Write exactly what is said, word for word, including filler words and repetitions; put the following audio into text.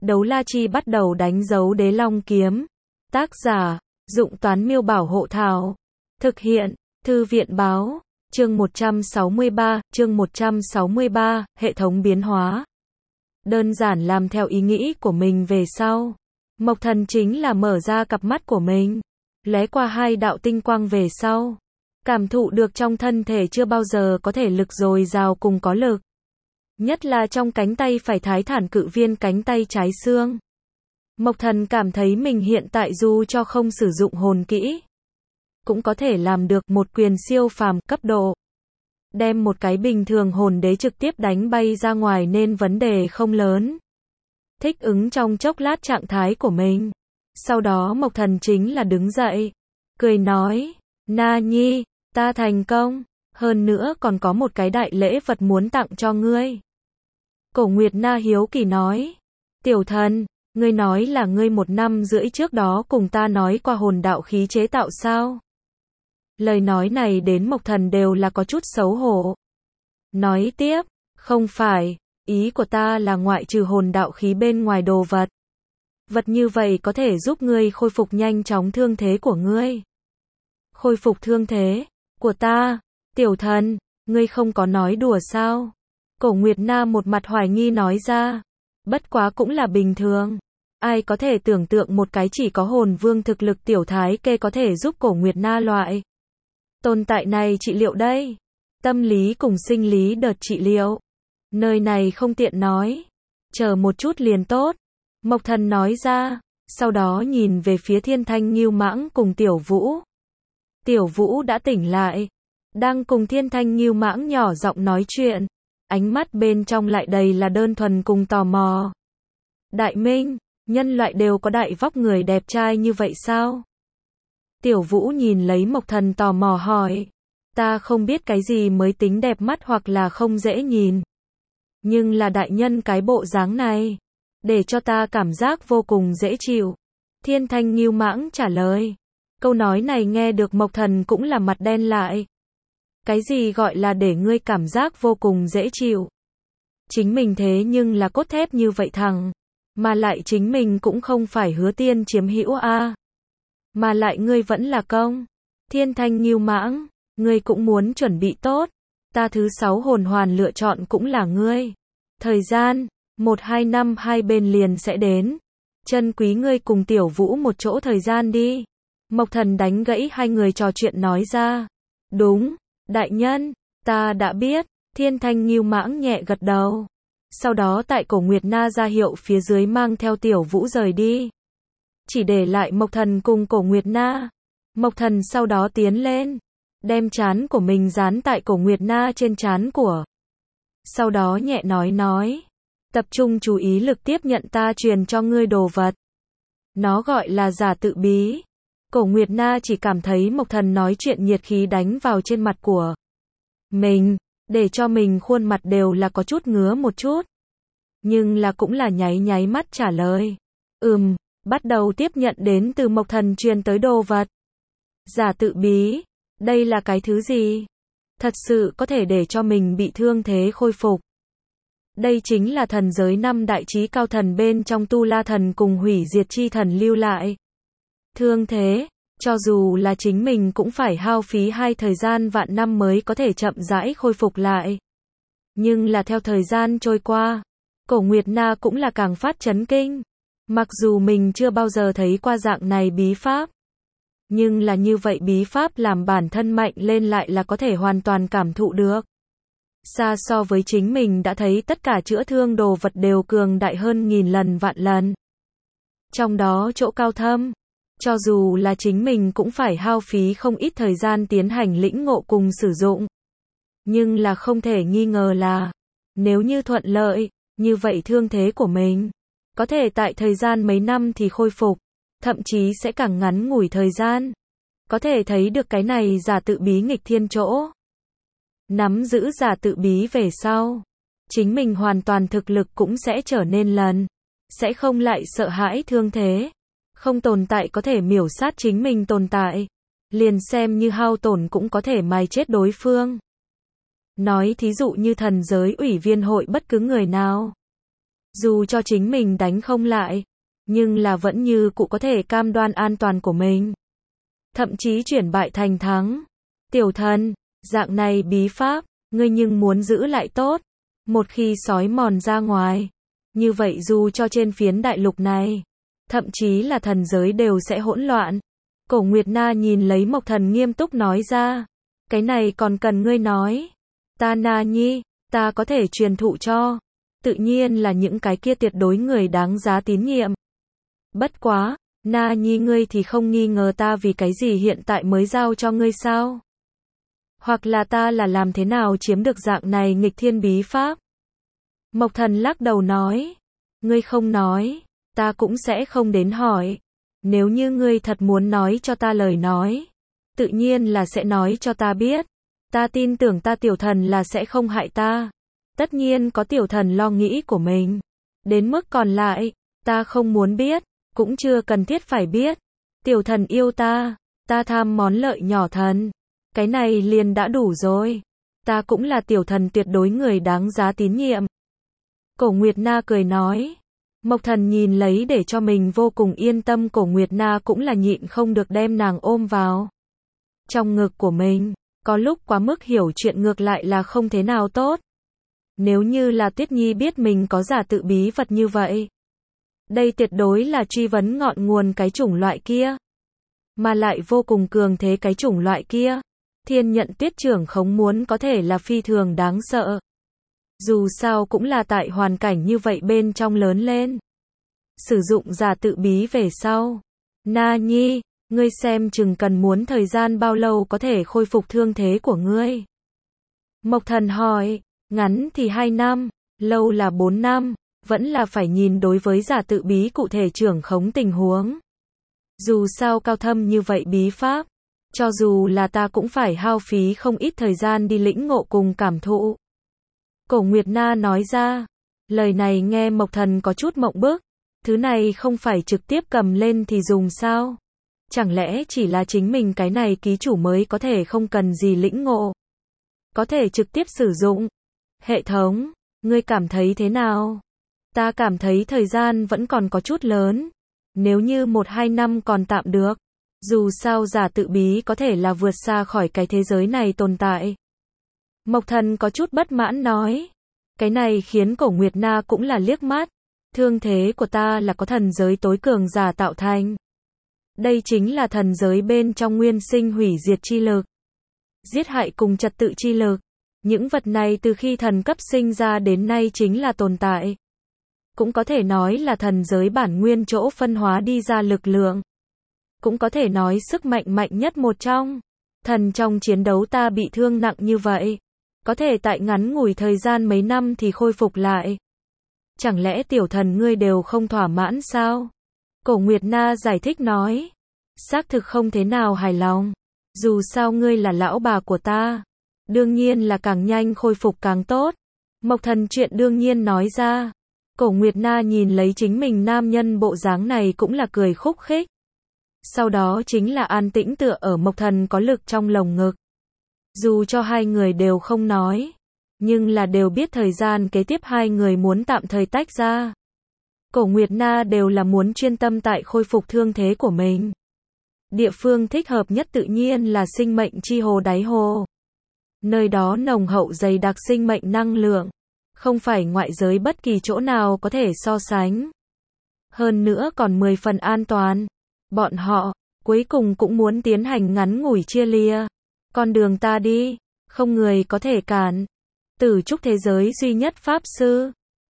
Đấu la chi bắt đầu đánh dấu đế long kiếm. Tác giả, Dụng Toán Miêu Bảo Hộ Thảo. Thực hiện, Thư viện Báo. Chương một trăm sáu mươi ba, chương một trăm sáu mươi ba, hệ thống biến hóa. Đơn giản làm theo ý nghĩ của mình về sau. Mộc Thần chính là mở ra cặp mắt của mình, lóe qua hai đạo tinh quang về sau. Cảm thụ được trong thân thể chưa bao giờ có thể lực dồi dào cùng có lực. Nhất là trong cánh tay phải thái thản cự viên cánh tay trái xương. Mộc Thần cảm thấy mình hiện tại dù cho không sử dụng hồn kỹ, cũng có thể làm được một quyền siêu phàm cấp độ. Đem một cái bình thường hồn đế trực tiếp đánh bay ra ngoài nên vấn đề không lớn. Thích ứng trong chốc lát trạng thái của mình. Sau đó Mộc Thần chính là đứng dậy, cười nói, Na Nhi, ta thành công, hơn nữa còn có một cái đại lễ vật muốn tặng cho ngươi. Cổ Nguyệt Na hiếu kỳ nói, tiểu thần, ngươi nói là ngươi một năm rưỡi trước đó cùng ta nói qua hồn đạo khí chế tạo sao? Lời nói này đến Mộc Thần đều là có chút xấu hổ. Nói tiếp, không phải, ý của ta là ngoại trừ hồn đạo khí bên ngoài đồ vật. Vật như vậy có thể giúp ngươi khôi phục nhanh chóng thương thế của ngươi. Khôi phục thương thế của ta, tiểu thần, ngươi không có nói đùa sao? Cổ Nguyệt Na một mặt hoài nghi nói ra, bất quá cũng là bình thường. Ai có thể tưởng tượng một cái chỉ có hồn vương thực lực tiểu thái kê có thể giúp Cổ Nguyệt Na loại tồn tại này trị liệu đây. Tâm lý cùng sinh lý đợt trị liệu. Nơi này không tiện nói. Chờ một chút liền tốt. Mộc Thần nói ra. Sau đó nhìn về phía Thiên Thanh Ngưu Mãng cùng Tiểu Vũ. Tiểu Vũ đã tỉnh lại. Đang cùng Thiên Thanh Ngưu Mãng nhỏ giọng nói chuyện. Ánh mắt bên trong lại đầy là đơn thuần cùng tò mò. Đại Minh, nhân loại đều có đại vóc người đẹp trai như vậy sao? Tiểu Vũ nhìn lấy Mộc Thần tò mò hỏi. Ta không biết cái gì mới tính đẹp mắt hoặc là không dễ nhìn. Nhưng là đại nhân cái bộ dáng này, để cho ta cảm giác vô cùng dễ chịu. Thiên Thanh Ngưu Mãng trả lời. Câu nói này nghe được Mộc Thần cũng là mặt đen lại. Cái gì gọi là để ngươi cảm giác vô cùng dễ chịu? Chính mình thế nhưng là cốt thép như vậy thằng. Mà lại chính mình cũng không phải Hứa Tiên chiếm hữu a à. Mà lại ngươi vẫn là công. Thiên Thanh Ngưu Mãng, ngươi cũng muốn chuẩn bị tốt. Ta thứ sáu hồn hoàn lựa chọn cũng là ngươi. Thời gian, một hai năm hai bên liền sẽ đến. Chân quý ngươi cùng Tiểu Vũ một chỗ thời gian đi. Mộc Thần đánh gãy hai người trò chuyện nói ra. Đúng, đại nhân, ta đã biết. Thiên Thanh Ngưu Mãng nhẹ gật đầu. Sau đó tại Cổ Nguyệt Na ra hiệu phía dưới mang theo Tiểu Vũ rời đi. Chỉ để lại Mộc Thần cùng Cổ Nguyệt Na. Mộc Thần sau đó tiến lên, đem trán của mình dán tại Cổ Nguyệt Na trên trán của. Sau đó nhẹ nói nói, tập trung chú ý lực tiếp nhận ta truyền cho ngươi đồ vật. Nó gọi là giả tự bí. Cổ Nguyệt Na chỉ cảm thấy Mộc Thần nói chuyện nhiệt khí đánh vào trên mặt của mình, để cho mình khuôn mặt đều là có chút ngứa một chút. Nhưng là cũng là nháy nháy mắt trả lời. Ừm, bắt đầu tiếp nhận đến từ Mộc Thần truyền tới đồ vật. Giả tự bí, đây là cái thứ gì? Thật sự có thể để cho mình bị thương thế khôi phục. Đây chính là thần giới năm đại chí cao thần bên trong Tu La thần cùng hủy diệt chi thần lưu lại. Thương thế, cho dù là chính mình cũng phải hao phí hai thời gian vạn năm mới có thể chậm rãi khôi phục lại. Nhưng là theo thời gian trôi qua, Cổ Nguyệt Na cũng là càng phát chấn kinh. Mặc dù mình chưa bao giờ thấy qua dạng này bí pháp, nhưng là như vậy bí pháp làm bản thân mạnh lên lại là có thể hoàn toàn cảm thụ được. Xa so với chính mình đã thấy tất cả chữa thương đồ vật đều cường đại hơn nghìn lần vạn lần. Trong đó chỗ cao thâm, cho dù là chính mình cũng phải hao phí không ít thời gian tiến hành lĩnh ngộ cùng sử dụng. Nhưng là không thể nghi ngờ là, nếu như thuận lợi, như vậy thương thế của mình có thể tại thời gian mấy năm thì khôi phục, thậm chí sẽ càng ngắn ngủi thời gian. Có thể thấy được cái này giả tự bí nghịch thiên chỗ. Nắm giữ giả tự bí về sau, chính mình hoàn toàn thực lực cũng sẽ trở nên lần, sẽ không lại sợ hãi thương thế, không tồn tại có thể miểu sát chính mình tồn tại, liền xem như hao tổn cũng có thể mài chết đối phương. Nói thí dụ như thần giới ủy viên hội bất cứ người nào, Dù cho chính mình đánh không lại, nhưng là vẫn như cụ có thể cam đoan an toàn của mình. Thậm chí chuyển bại thành thắng. Tiểu thần, dạng này bí pháp, ngươi nhưng muốn giữ lại tốt. Một khi sói mòn ra ngoài, như vậy dù cho trên phiến đại lục này, thậm chí là thần giới đều sẽ hỗn loạn. Cổ Nguyệt Na nhìn lấy Mộc Thần nghiêm túc nói ra. Cái này còn cần ngươi nói. Ta Na Nhi, ta có thể truyền thụ cho. Tự nhiên là những cái kia tuyệt đối người đáng giá tín nhiệm. Bất quá, Na Nhi ngươi thì không nghi ngờ ta vì cái gì hiện tại mới giao cho ngươi sao? Hoặc là ta là làm thế nào chiếm được dạng này nghịch thiên bí pháp? Mộc Thần lắc đầu nói. Ngươi không nói, ta cũng sẽ không đến hỏi. Nếu như ngươi thật muốn nói cho ta lời nói, tự nhiên là sẽ nói cho ta biết. Ta tin tưởng ta tiểu thần là sẽ không hại ta. Tất nhiên có tiểu thần lo nghĩ của mình. Đến mức còn lại, ta không muốn biết, cũng chưa cần thiết phải biết. Tiểu thần yêu ta, ta tham món lợi nhỏ thần. Cái này liền đã đủ rồi. Ta cũng là tiểu thần tuyệt đối người đáng giá tín nhiệm. Cổ Nguyệt Na cười nói. Mộc Thần nhìn lấy để cho mình vô cùng yên tâm, Cổ Nguyệt Na cũng là nhịn không được đem nàng ôm vào trong ngực của mình. Có lúc quá mức hiểu chuyện ngược lại là không thế nào tốt. Nếu như là Tuyết Nhi biết mình có giả tự bí vật như vậy, đây tuyệt đối là truy vấn ngọn nguồn cái chủng loại kia, mà lại vô cùng cường thế cái chủng loại kia. Thiên nhận tuyết trưởng khống muốn có thể là phi thường đáng sợ. Dù sao cũng là tại hoàn cảnh như vậy bên trong lớn lên. Sử dụng giả tự bí về sau. Na Nhi, ngươi xem chừng cần muốn thời gian bao lâu có thể khôi phục thương thế của ngươi? Mộc Thần hỏi. Ngắn thì hai năm, lâu là bốn năm, vẫn là phải nhìn đối với giả tự bí cụ thể trưởng khống tình huống. Dù sao cao thâm như vậy bí pháp, cho dù là ta cũng phải hao phí không ít thời gian đi lĩnh ngộ cùng cảm thụ. Cổ Nguyệt Na nói ra. Lời này nghe Mộc Thần có chút mộng bức. Thứ này không phải trực tiếp cầm lên thì dùng sao? Chẳng lẽ chỉ là chính mình cái này ký chủ mới có thể không cần gì lĩnh ngộ? Có thể trực tiếp sử dụng. Hệ thống, ngươi cảm thấy thế nào? Ta cảm thấy thời gian vẫn còn có chút lớn. Nếu như một hai năm còn tạm được. Dù sao giả tự bí có thể là vượt xa khỏi cái thế giới này tồn tại. Mộc Thần có chút bất mãn nói. Cái này khiến Cổ Nguyệt Na cũng là liếc mắt. Thương thế của ta là có thần giới tối cường giả tạo thành. Đây chính là thần giới bên trong nguyên sinh hủy diệt chi lực. Giết hại cùng trật tự chi lực. Những vật này từ khi thần cấp sinh ra đến nay chính là tồn tại. Cũng có thể nói là thần giới bản nguyên chỗ phân hóa đi ra lực lượng. Cũng có thể nói sức mạnh mạnh nhất một trong. Thần trong chiến đấu ta bị thương nặng như vậy. Có thể tại ngắn ngủi thời gian mấy năm thì khôi phục lại. Chẳng lẽ tiểu thần ngươi đều không thỏa mãn sao? Cổ Nguyệt Na giải thích nói. Xác thực không thế nào hài lòng. Dù sao ngươi là lão bà của ta. Đương nhiên là càng nhanh khôi phục càng tốt. Mộc Thần chuyện đương nhiên nói ra. Cổ Nguyệt Na nhìn lấy chính mình nam nhân bộ dáng này cũng là cười khúc khích. Sau đó chính là an tĩnh tựa ở Mộc Thần có lực trong lồng ngực. Dù cho hai người đều không nói, nhưng là đều biết thời gian kế tiếp hai người muốn tạm thời tách ra. Cổ Nguyệt Na đều là muốn chuyên tâm tại khôi phục thương thế của mình. Địa phương thích hợp nhất tự nhiên là sinh mệnh chi hồ đáy hồ. Nơi đó nồng hậu dày đặc sinh mệnh năng lượng, không phải ngoại giới bất kỳ chỗ nào có thể so sánh. Hơn nữa còn mười phần an toàn. Bọn họ, cuối cùng cũng muốn tiến hành ngắn ngủi chia lìa. Con đường ta đi, không người có thể cản. Tử trúc thế giới duy nhất pháp sư.